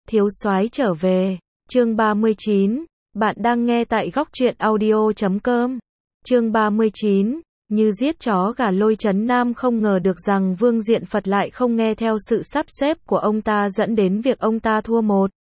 Thiếu soái trở về, chương 39, bạn đang nghe tại góc truyện audio.com. Chương 39, như giết chó gà. Lôi Chấn Nam không ngờ được rằng Vương Diện Phật lại không nghe theo sự sắp xếp của ông ta, dẫn đến việc ông ta thua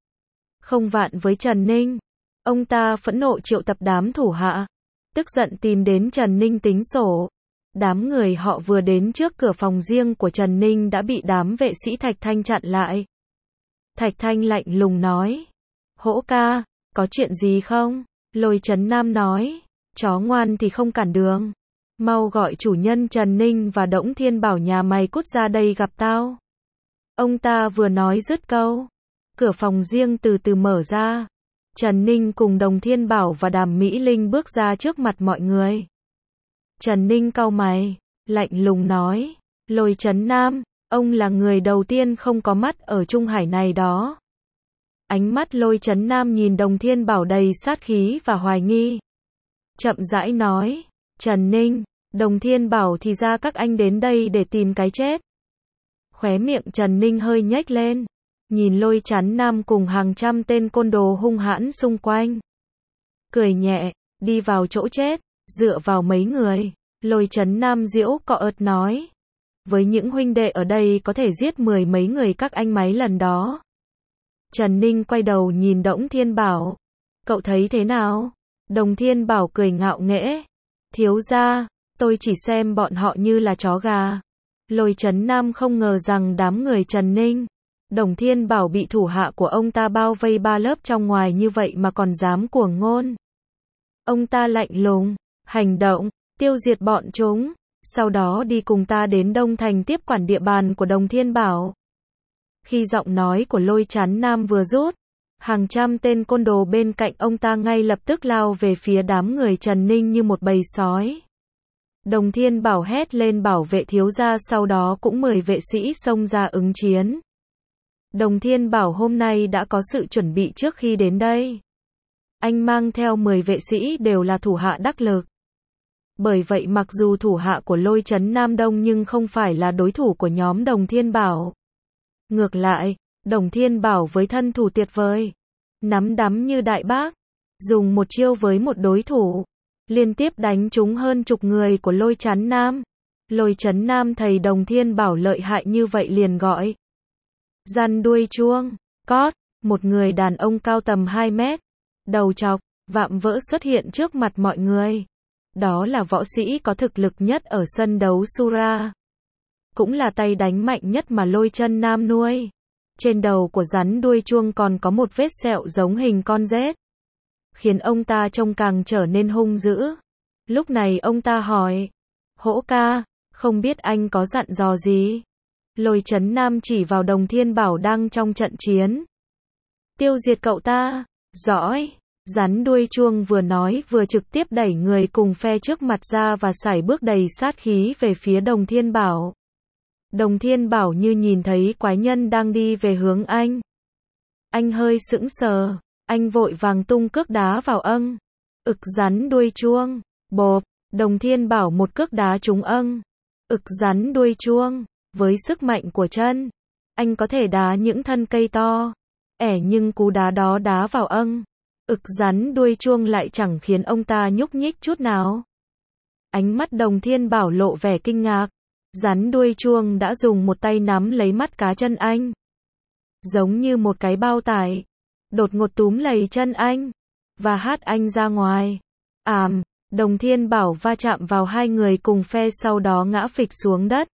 1-0 với Trần Ninh. Ông ta phẫn nộ triệu tập đám thủ hạ, tức giận tìm đến Trần Ninh tính sổ. Đám người họ vừa đến trước cửa phòng riêng của Trần Ninh đã bị đám vệ sĩ Thạch Thanh chặn lại. Thạch Thanh lạnh lùng nói: Hỗ ca, có chuyện gì không? Lôi Chấn Nam nói: Chó ngoan thì không cản đường. Mau gọi chủ nhân Trần Ninh và Đổng Thiên Bảo nhà mày cút ra đây gặp tao. Ông ta vừa nói dứt câu, cửa phòng riêng từ từ mở ra. Trần Ninh cùng Đồng Thiên Bảo và Đàm Mỹ Linh bước ra trước mặt mọi người. Trần Ninh cau mày, lạnh lùng nói: Lôi Chấn Nam, ông là người đầu tiên không có mắt ở Trung Hải này đó. Ánh mắt Lôi Chấn Nam nhìn Đồng Thiên Bảo đầy sát khí và hoài nghi. Chậm rãi nói: Trần Ninh, Đồng Thiên Bảo, thì ra các anh đến đây để tìm cái chết. Khóe miệng Trần Ninh hơi nhếch lên, nhìn Lôi Chấn Nam cùng hàng trăm tên côn đồ hung hãn xung quanh. Cười nhẹ, đi vào chỗ chết, dựa vào mấy người. Lôi Chấn Nam giễu cợt nói: Với những huynh đệ ở đây có thể giết 10 mấy người các anh mấy lần đó. Trần Ninh quay đầu nhìn Đổng Thiên Bảo: Cậu thấy thế nào? Đồng Thiên Bảo cười ngạo nghễ: Thiếu gia, tôi chỉ xem bọn họ như là chó gà. Lôi Chấn Nam không ngờ rằng đám người Trần Ninh, Đồng Thiên Bảo bị thủ hạ của ông ta bao vây 3 lớp trong ngoài như vậy mà còn dám cuồng ngôn. Ông ta lạnh lùng: Hành động, tiêu diệt bọn chúng, sau đó đi cùng ta đến Đông Thành tiếp quản địa bàn của Đồng Thiên Bảo. Khi giọng nói của Lôi Chấn Nam vừa rút, hàng trăm tên côn đồ bên cạnh ông ta ngay lập tức lao về phía đám người Trần Ninh như một bầy sói. Đồng Thiên Bảo hét lên bảo vệ thiếu gia, sau đó cũng 10 vệ sĩ xông ra ứng chiến. Đồng Thiên Bảo hôm nay đã có sự chuẩn bị trước khi đến đây. Anh mang theo 10 vệ sĩ đều là thủ hạ đắc lực. Bởi vậy mặc dù thủ hạ của Lôi Chấn Nam đông nhưng không phải là đối thủ của nhóm Đồng Thiên Bảo. Ngược lại, Đồng Thiên Bảo với thân thủ tuyệt vời, nắm đấm như đại bác, dùng một chiêu với một đối thủ, liên tiếp đánh trúng hơn chục người của Lôi Chấn Nam. Lôi Chấn Nam thấy Đồng Thiên Bảo lợi hại như vậy liền gọi: Giăn đuôi chuông. Cót, một người đàn ông cao tầm 2 mét, đầu trọc, vạm vỡ xuất hiện trước mặt mọi người. Đó là võ sĩ có thực lực nhất ở sân đấu Sura, cũng là tay đánh mạnh nhất mà Lôi Chấn Nam nuôi. Trên đầu của rắn đuôi chuông còn có một vết sẹo giống hình con rết, khiến ông ta trông càng trở nên hung dữ. Lúc này ông ta hỏi: Hỗ ca, không biết anh có dặn dò gì? Lôi Chấn Nam chỉ vào Đồng Thiên Bảo đang trong trận chiến. Tiêu diệt cậu ta. Giỏi. Rắn đuôi chuông vừa nói vừa trực tiếp đẩy người cùng phe trước mặt ra và sải bước đầy sát khí về phía Đồng Thiên Bảo. Đồng Thiên Bảo như nhìn thấy quái nhân đang đi về hướng anh. Anh hơi sững sờ, anh vội vàng tung cước đá vào rắn đuôi chuông. Bộp, Đồng Thiên Bảo một cước đá trúng rắn đuôi chuông. Với sức mạnh của chân, anh có thể đá những thân cây to, nhưng cú đá đó đá vào rắn đuôi chuông lại chẳng khiến ông ta nhúc nhích chút nào. Ánh mắt Đồng Thiên Bảo lộ vẻ kinh ngạc. Rắn đuôi chuông đã dùng một tay nắm lấy mắt cá chân anh, giống như một cái bao tải, đột ngột túm lấy chân anh và hất anh ra ngoài. Đồng Thiên Bảo va chạm vào hai người cùng phe, sau đó ngã phịch xuống đất.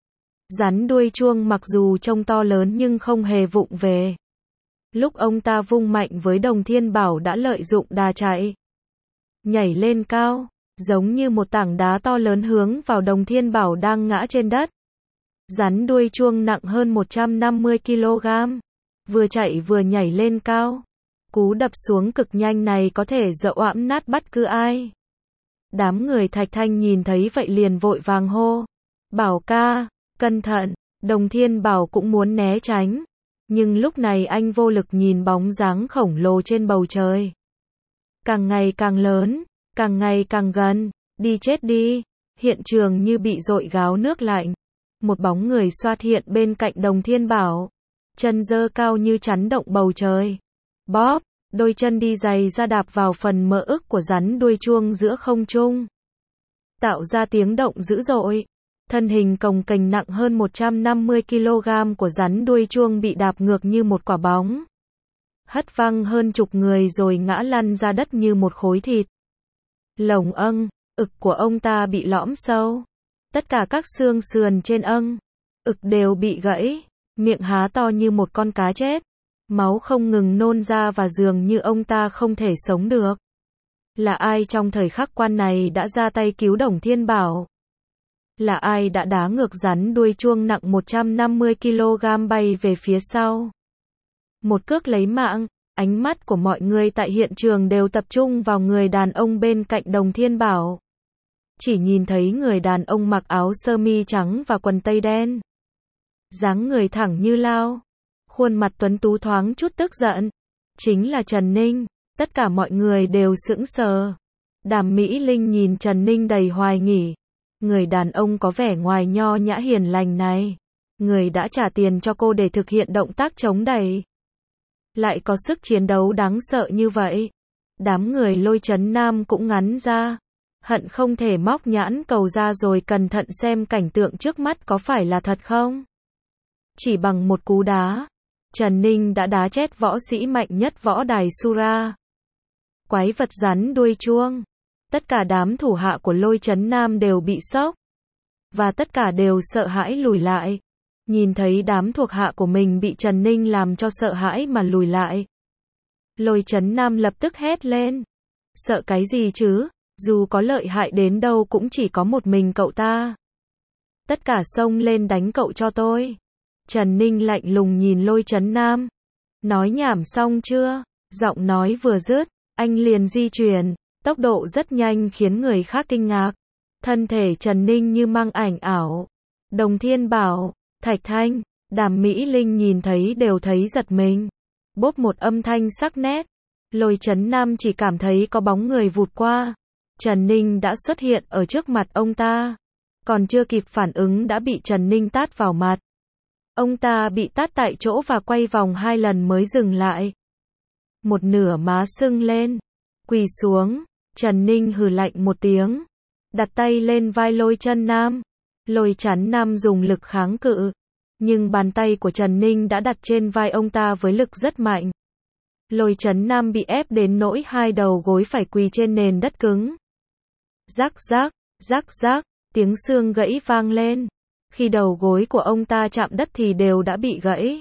Rắn đuôi chuông mặc dù trông to lớn nhưng không hề vụng về. Lúc ông ta vung mạnh với Đồng Thiên Bảo đã lợi dụng đà chạy, nhảy lên cao, giống như một tảng đá to lớn hướng vào Đồng Thiên Bảo đang ngã trên đất. Rắn đuôi chuông nặng hơn 150 kg, vừa chạy vừa nhảy lên cao. Cú đập xuống cực nhanh này có thể dẫu ẵm nát bất cứ ai. Đám người Thạch Thanh nhìn thấy vậy liền vội vàng hô: Bảo ca, cẩn thận. Đồng Thiên Bảo cũng muốn né tránh, nhưng lúc này anh vô lực nhìn bóng dáng khổng lồ trên bầu trời, càng ngày càng lớn, càng ngày càng gần. Đi chết đi. Hiện trường như bị dội gáo nước lạnh. Một bóng người xuất hiện bên cạnh Đồng Thiên Bảo. chân giơ cao như chắn động bầu trời. Bóp, đôi chân đi giày ra đạp vào phần mỡ ức của rắn đuôi chuông giữa không trung, tạo ra tiếng động dữ dội. Thân hình cồng kềnh nặng hơn 150 kg của rắn đuôi chuông bị đạp ngược như một quả bóng, hất văng hơn chục người rồi ngã lăn ra đất như một khối thịt. Lồng ực của ông ta bị lõm sâu. Tất cả các xương sườn trên ực đều bị gãy, miệng há to như một con cá chết. Máu không ngừng nôn ra và dường như ông ta không thể sống được. Là ai trong thời khắc quan này đã ra tay cứu Đồng Thiên Bảo? Là ai đã đá ngược rắn đuôi chuông nặng 150 kg bay về phía sau? Một cước lấy mạng. Ánh mắt của mọi người tại hiện trường đều tập trung vào người đàn ông bên cạnh Đồng Thiên Bảo. Chỉ nhìn thấy người đàn ông mặc áo sơ mi trắng và quần tây đen. Dáng người thẳng như lao. Khuôn mặt tuấn tú thoáng chút tức giận. Chính là Trần Ninh. Tất cả mọi người đều sững sờ. Đàm Mỹ Linh nhìn Trần Ninh đầy hoài nghi. Người đàn ông có vẻ ngoài nho nhã hiền lành này. Người đã trả tiền cho cô để thực hiện động tác chống đẩy. Lại có sức chiến đấu đáng sợ như vậy. Đám người Lôi Chấn Nam cũng ngắn ra. Hận không thể móc nhãn cầu ra rồi cẩn thận xem cảnh tượng trước mắt có phải là thật không. Chỉ bằng một cú đá, Trần Ninh đã đá chết võ sĩ mạnh nhất võ đài Sura. Quái vật rắn đuôi chuông. Tất cả đám thủ hạ của Lôi Chấn Nam đều bị sốc. Và tất cả đều sợ hãi lùi lại. Nhìn thấy đám thuộc hạ của mình bị Trần Ninh làm cho sợ hãi mà lùi lại. Lôi Chấn Nam lập tức hét lên. Sợ cái gì chứ, dù có lợi hại đến đâu cũng chỉ có một mình cậu ta. Tất cả xông lên đánh cậu cho tôi. Trần Ninh lạnh lùng nhìn Lôi Chấn Nam. Nói nhảm xong chưa? Giọng nói vừa dứt, anh liền di chuyển, tốc độ rất nhanh khiến người khác kinh ngạc. Thân thể Trần Ninh như mang ảnh ảo. Đồng Thiên Bảo, Thạch Thanh, Đàm Mỹ Linh nhìn thấy đều thấy giật mình. Bốp một âm thanh sắc nét. Lôi Chấn Nam chỉ cảm thấy có bóng người vụt qua. Trần Ninh đã xuất hiện ở trước mặt ông ta. Còn chưa kịp phản ứng đã bị Trần Ninh tát vào mặt. Ông ta bị tát tại chỗ và quay vòng 2 lần mới dừng lại. Một nửa má sưng lên. Quỳ xuống. Trần Ninh hừ lạnh một tiếng. Đặt tay lên vai Lôi Chấn Nam. Lôi Chấn Nam dùng lực kháng cự. Nhưng bàn tay của Trần Ninh đã đặt trên vai ông ta với lực rất mạnh. Lôi Chấn Nam bị ép đến nỗi hai đầu gối phải quỳ trên nền đất cứng. Rắc rắc, tiếng xương gãy vang lên. Khi đầu gối của ông ta chạm đất thì đều đã bị gãy.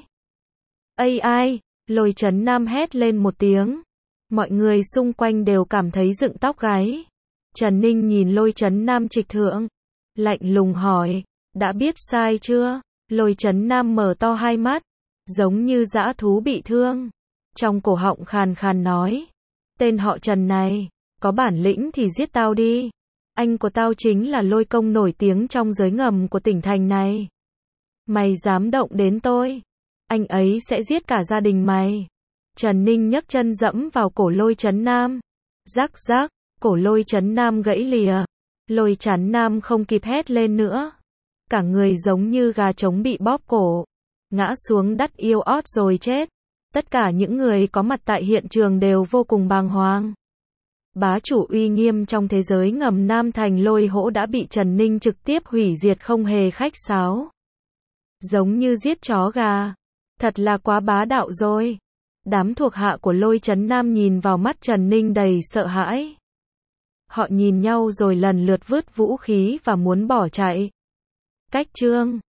Ai, Lôi Chấn Nam hét lên một tiếng. Mọi người xung quanh đều cảm thấy dựng tóc gáy. Trần Ninh nhìn Lôi Chấn Nam trịch thượng. Lạnh lùng hỏi, đã biết sai chưa? Lôi Chấn Nam mở to hai mắt, giống như dã thú bị thương. Trong cổ họng khàn khàn nói, tên họ Trần này, có bản lĩnh thì giết tao đi. Anh của tao chính là Lôi Công nổi tiếng trong giới ngầm của tỉnh thành này. Mày dám động đến tôi, anh ấy sẽ giết cả gia đình mày. Trần Ninh nhấc chân dẫm vào cổ Lôi Chấn Nam. Rắc, cổ Lôi Chấn Nam gãy lìa. Lôi Chấn Nam không kịp hét lên nữa. Cả người giống như gà trống bị bóp cổ. Ngã xuống đất yếu ót rồi chết. Tất cả những người có mặt tại hiện trường đều vô cùng bàng hoàng. Bá chủ uy nghiêm trong thế giới ngầm Nam Thành Lôi Hỗ đã bị Trần Ninh trực tiếp hủy diệt không hề khách sáo. Giống như giết chó gà. Thật là quá bá đạo rồi. Đám thuộc hạ của Lôi Chấn Nam nhìn vào mắt Trần Ninh đầy sợ hãi. Họ nhìn nhau rồi lần lượt vứt vũ khí và muốn bỏ chạy. Cách chương